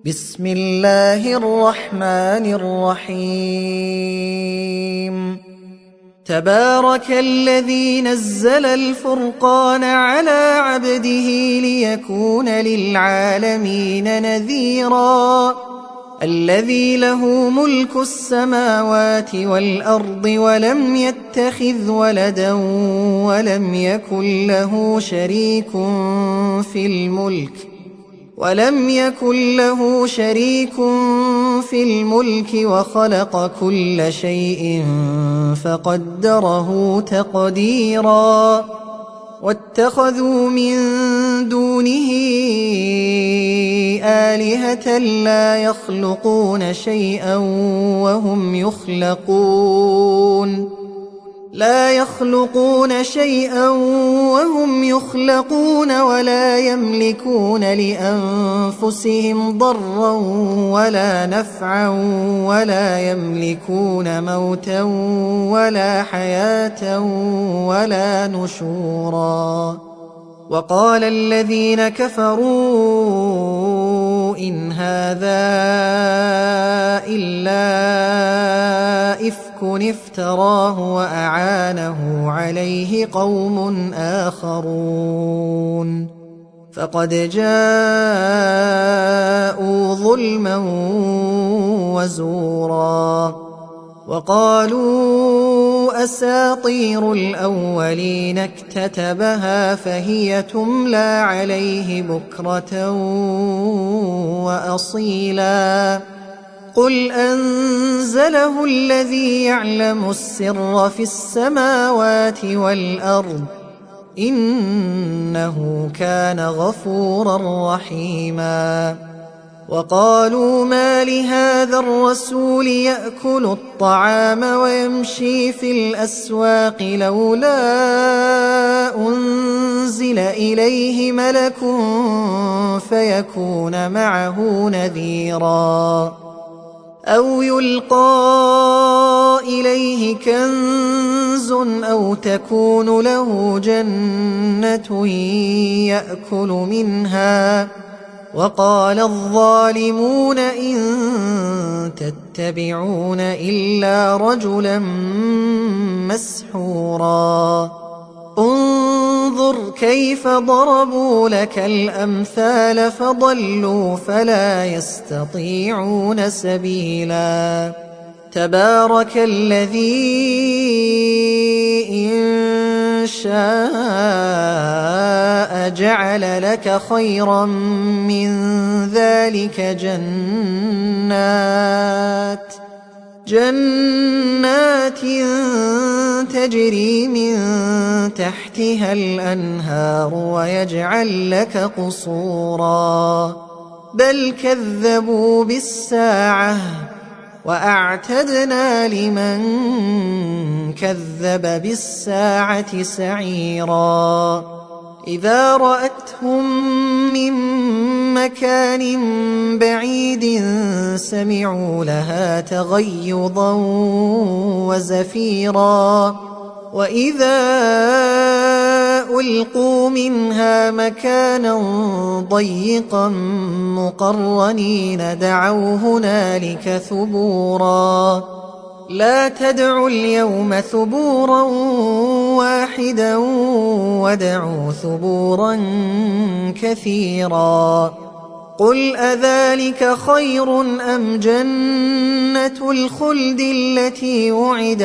بسم الله الرحمن الرحيم تبارك الذي نزل الفرقان على عبده ليكون للعالمين نذيرا الذي له ملك السماوات والأرض ولم يتخذ ولدا ولم يكن له شريك في الملك وخلق كل شيء فقدره تقديرا واتخذوا من دونه آلهة لا يخلقون شيئا وهم يخلقون ولا يملكون لأنفسهم ضرا ولا نفعا ولا يملكون موتا ولا حياة ولا نشورا وقال الذين كفروا إن هذا إلا إفك افتراه وأعانه عليه قوم آخرون فقد جاءوا ظلما وزورا وقالوا أساطير الأولين اكتتبها فهي تملى عليه بكرة وأصيلا قل أنزله الذي يعلم السر في السماوات والأرض إنه كان غفورا رحيما وقالوا ما لهذا الرسول يأكل الطعام ويمشي في الأسواق لولا أنزل إليه ملك فيكون معه نذيرا أو يلقى إليه كنز أو تكون له جنة يأكل منها وقال الظالمون إن تتبعون إلا رجلا مسحورا انظر كيف ضربوا لك الأمثال فضلوا فلا يستطيعون سبيلا تبارك الذي إن شاء جعل لك خيرا من ذلك جنات تجري من تحتها الأنهار ويجعل لك قصورا بل كذبوا بالساعة وأعتدنا لمن كذب بالساعة سعيرا إذا رأتهم من مكان بعيد سمعوا لها تغيظا وزفيرا وإذا ألقوا منها مكانا ضيقا مقرنين دعوا هنالك ثبورا لا تدعوا اليوم ثبورا واحدا ودعوا ثبورا كثيرا قل أذلك خير أم جنة الخلد التي وعد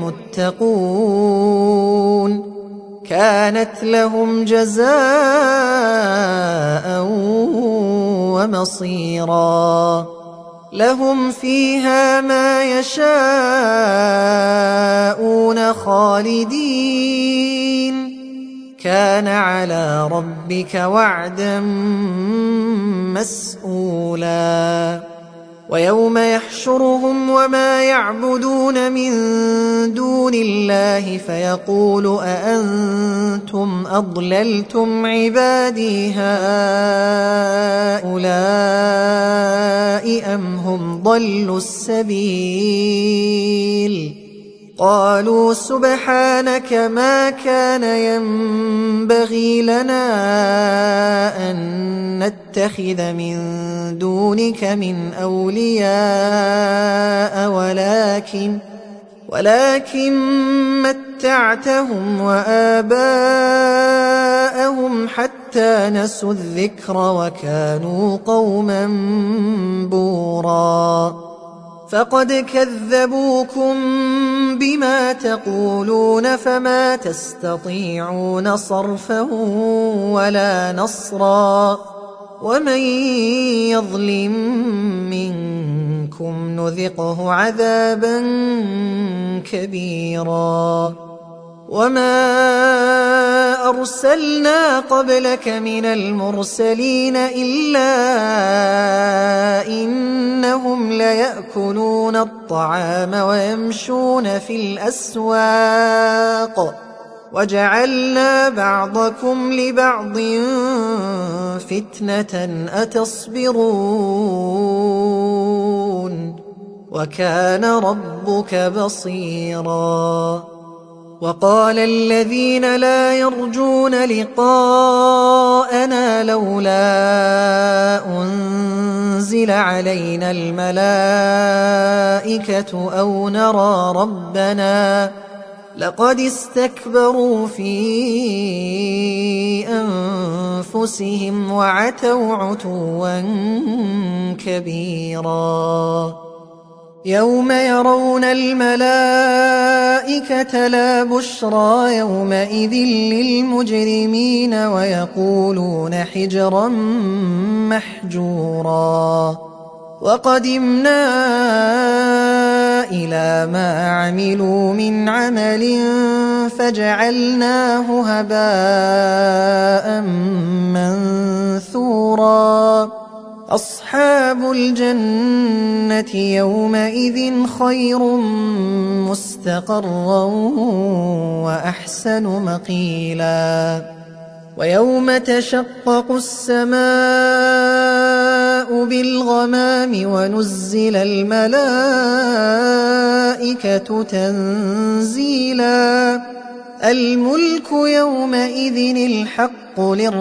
المتقون كانت لهم جزاء ومصيرا لهم فيها ما يشاءون خالدين كان على ربك وعدا مسئولا ويوم يحشرهم وما يعبدون من دون الله فيقول أأنتم أضللتم عبادي هؤلاء أم هم ضلوا السبيل قالوا سبحانك ما كان ينبغي لنا أن نتخذ من دونك من أولياء ولكن متعتهم وآباءهم حتى نسوا الذكر وكانوا قوما بورا فقد كذبوكم بما تقولون فما تستطيعون صرفا ولا نصرا ومن يظلم منكم نذقه عذابا كبيرا وما أرسلنا قبلك من المرسلين إلا إنهم ليأكلون الطعام ويمشون في الأسواق وجعلنا بعضكم لبعض فتنة أتصبرون وكان ربك بصيرا وقال الذين لا يرجون لقاءنا لولا أنزل علينا الملائكة أو نرى ربنا لقد استكبروا في أنفسهم وعتوا عتوا كبيرا يوم يرون الملائكة لا بشرى يومئذ للمجرمين ويقولون حجرا محجورا وقدمنا إلى ما عملوا من عمل فجعلناه هباء منثورا أصحاب الجنة يومئذ خير مستقرا وأحسن مقيلا ويوم تشقق السماء بالغمام ونزل الملائكة تنزيلا الملك يومئذ الحق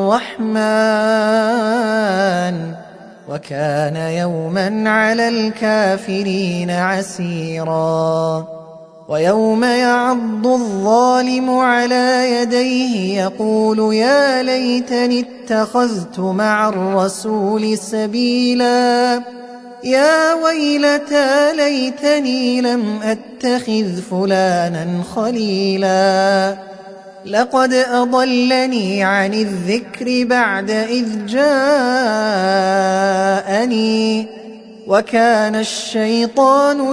للرحمن وكان يوما على الكافرين عسيرا ويوم يعض الظالم على يديه يقول يا ليتني اتخذت مع الرسول سبيلا يا ويلتى ليتني لم أتخذ فلانا خليلا لقد أضلني عن الذكر بعد إذ جاءني وكان الشيطان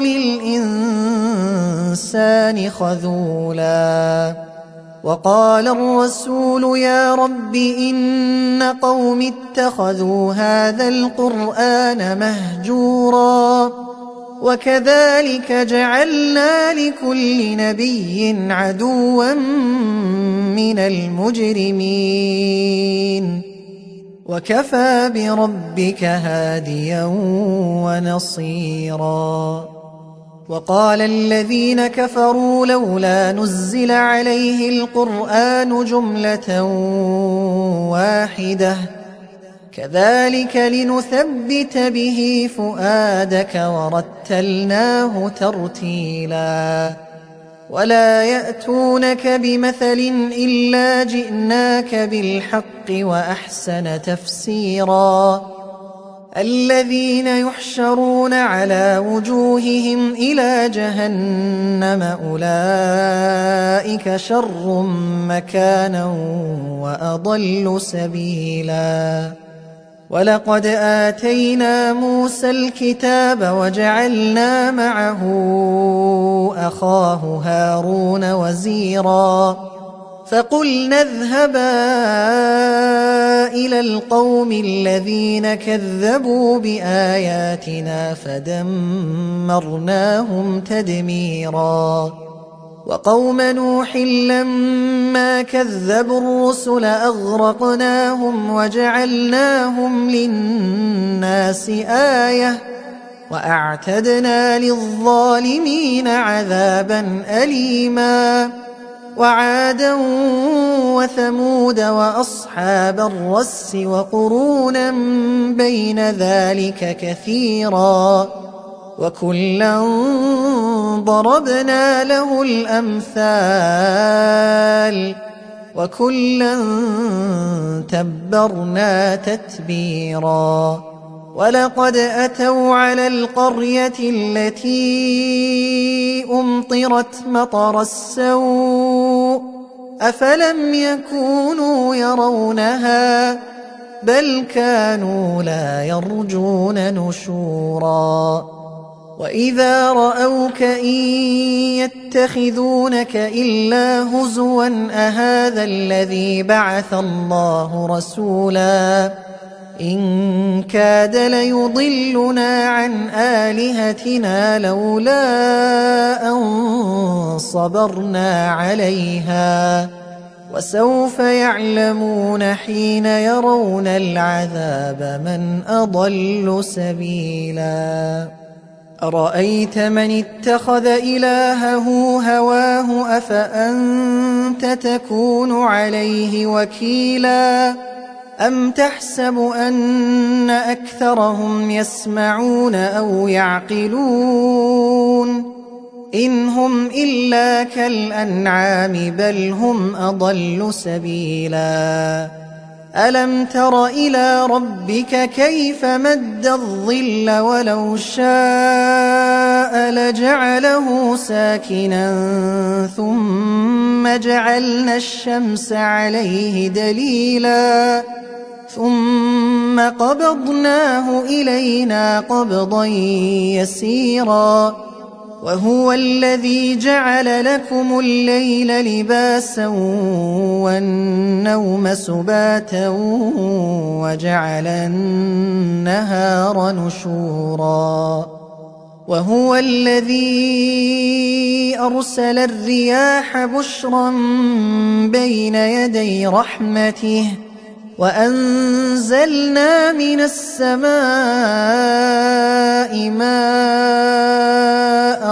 للإنسان خذولا وقال الرسول يا رب إن قوم اتخذوا هذا القرآن مهجورا وكذلك جعلنا لكل نبي عدوا من المجرمين وكفى بربك هاديا ونصيرا وقال الذين كفروا لولا نزل عليه القرآن جملة واحدة كذلك لنثبت به فؤادك ورتلناه ترتيلا ولا يأتونك بمثل إلا جئناك بالحق وأحسن تفسيرا الذين يحشرون على وجوههم إلى جهنم أولئك شر مكانا وأضل سبيلا ولقد آتينا موسى الكتاب وجعلنا معه أخاه هارون وزيرا فقلنا اذهبا إلى القوم الذين كذبوا بآياتنا فدمرناهم تدميرا وقوم نوح لما كذبوا الرسل أغرقناهم وجعلناهم للناس آية وأعتدنا للظالمين عذابا أليما وعادا وثمود وأصحاب الرس وقرونا بين ذلك كثيرا وكلا ضربنا له الأمثال وكلا تبرنا تتبيرا ولقد أتوا على القرية التي أمطرت مطر السوء أفلم يكونوا يرونها بل كانوا لا يرجون نشورا وإذا رأوك إن يتخذونك إلا هزوا أهذا الذي بعث الله رسولا إن كاد ليضلنا عن آلهتنا لولا أن صبرنا عليها وسوف يعلمون حين يرون العذاب من أضل سبيلا أرأيت من اتخذ إلهه هواه أفأنت تكون عليه وكيلا أم تحسب أن أكثرهم يسمعون أو يعقلون إن هم إلا كالأنعام بل هم أضل سبيلا ألم تر إلى ربك كيف مد الظل ولو شاء لجعله ساكنا ثم جعلنا الشمس عليه دليلا ثم قبضناه إلينا قبضا يسيرا وهو الذي جعل لكم الليل لباسا والنوم سباتا وجعل النهار نشورا وهو الذي أرسل الرياح بشرا بين يدي رحمته وأنزلنا من السماء ماء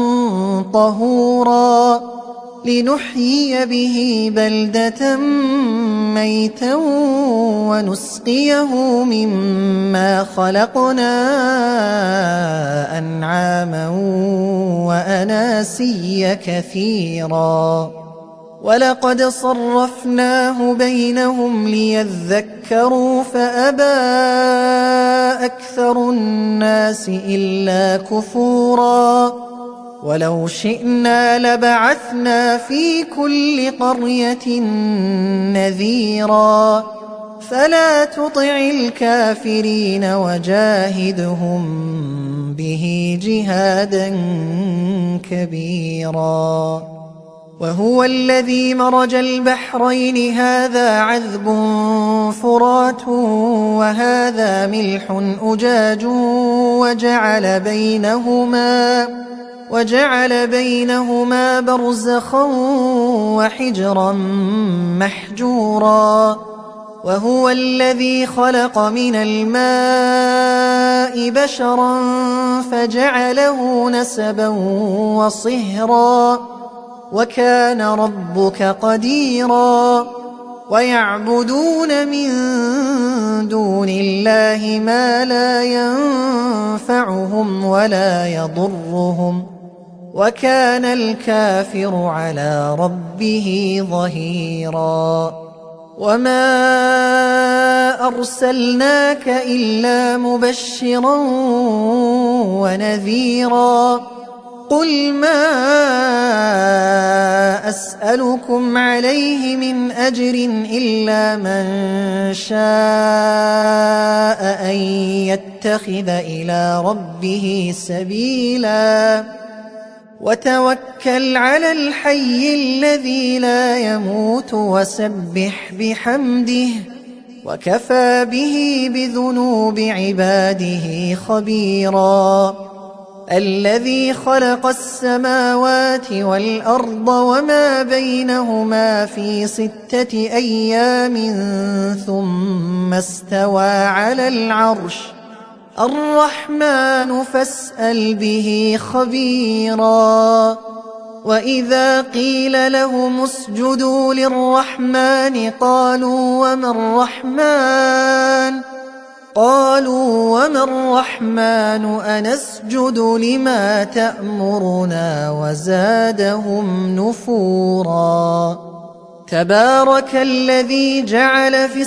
طهورا لنحيي به بلدة ميتا ونسقيه مما خلقنا أنعاما وأناسيا كثيرا ولقد صرفناه بينهم ليذكروا فأبى أكثر الناس إلا كفورا ولو شئنا لبعثنا في كل قرية نذيرا فلا تطع الكافرين وجاهدهم به جهادا كبيرا وهو الذي مرج البحرين هذا عذب فرات وهذا ملح أجاج وجعل بينهما برزخا وحجرا محجورا وهو الذي خلق من الماء بشرا فجعله نسبا وصهرا وكان ربك قديرا ويعبدون من دون الله ما لا ينفعهم ولا يضرهم وكان الكافر على ربه ظهيرا وما أرسلناك إلا مبشرا ونذيرا قل ما أسألكم عليه من أجر إلا من شاء أن يتخذ إلى ربه سبيلا وتوكل على الحي الذي لا يموت وسبح بحمده وكفى به بذنوب عباده خبيرا الذي خلق السماوات والأرض وما بينهما في 6 أيام ثم استوى على العرش الرحمن فاسأل به خبيرا. وإذا قيل لهم اسجدوا للرحمن قالوا وما الرحمن أنسجد لما تأمرنا وزادهم نفورا. تبارك الذي جعل في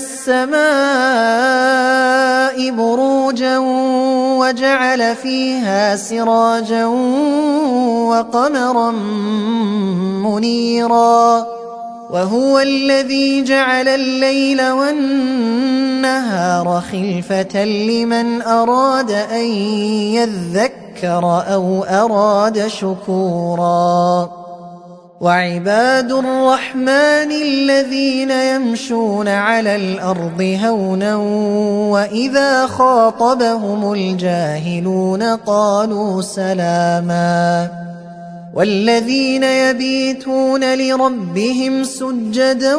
السماء بروجا وجعل فيها سراجا وقمرا منيرا. وهو الذي جعل الليل والنهار خلفة لمن أراد أن يذكر أو أراد شكورا. وعباد الرحمن الذين يمشون على الأرض هونا وإذا خاطبهم الجاهلون قالوا سلاما. والذين يبيتون لربهم سجدا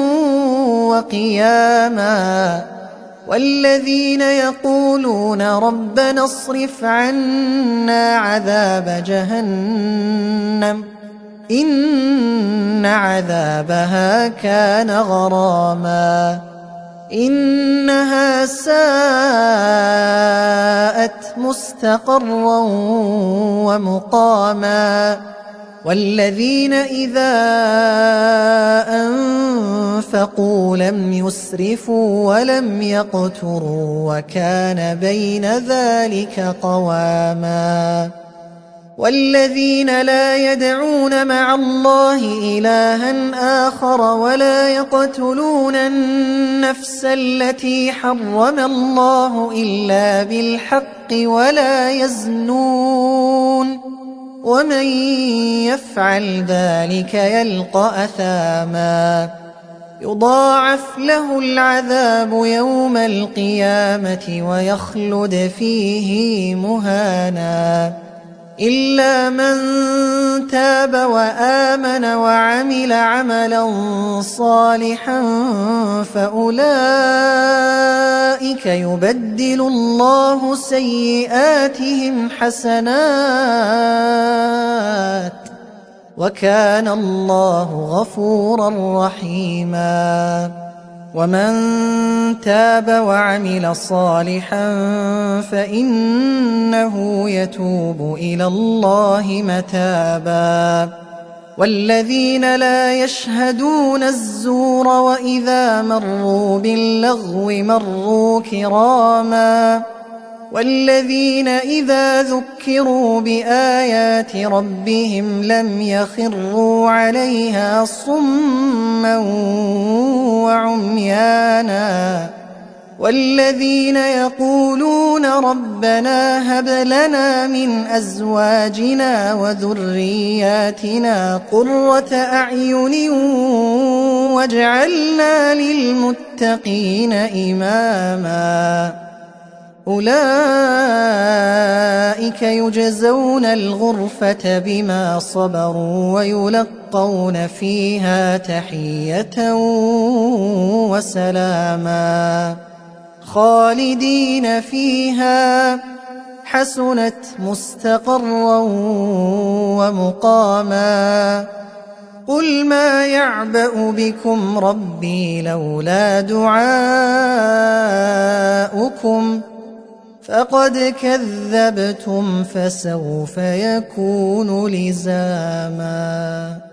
وقياما. والذين يقولون ربنا اصرف عنا عذاب جهنم إن عذابها كان غراما إنها ساءت مستقرا ومقاما. والذين إذا أنفقوا لم يسرفوا ولم يقتروا وكان بين ذلك قواما. والذين لا يدعون مع الله إلها آخر ولا يقتلون النفس التي حرم الله إلا بالحق ولا يزنون ومن يفعل ذلك يلقى أثاما يضاعف له العذاب يوم القيامة ويخلد فيه مهانا إلا من تاب وآمن وعمل عملا صالحا فأولئك يبدل الله سيئاتهم حسنات وكان الله غفورا رحيما. ومن تاب وعمل صالحا فإنه يتوب إلى الله متابا. والذين لا يشهدون الزور وإذا مروا باللغو مروا كراما. والذين إذا ذكروا بآيات ربهم لم يخروا عليها صما وعميانا. والذين يقولون ربنا هب لنا من أزواجنا وذرياتنا قرة أعين واجعلنا للمتقين إماما. أولئك يجزون الغرفة بما صبروا ويلقون فيها تحية وسلاما خالدين فيها حسنت مستقرا ومقاما. قل ما يعبأ بكم ربي لولا دعاؤكم فقد كذبتم فسوف يكون لزاما.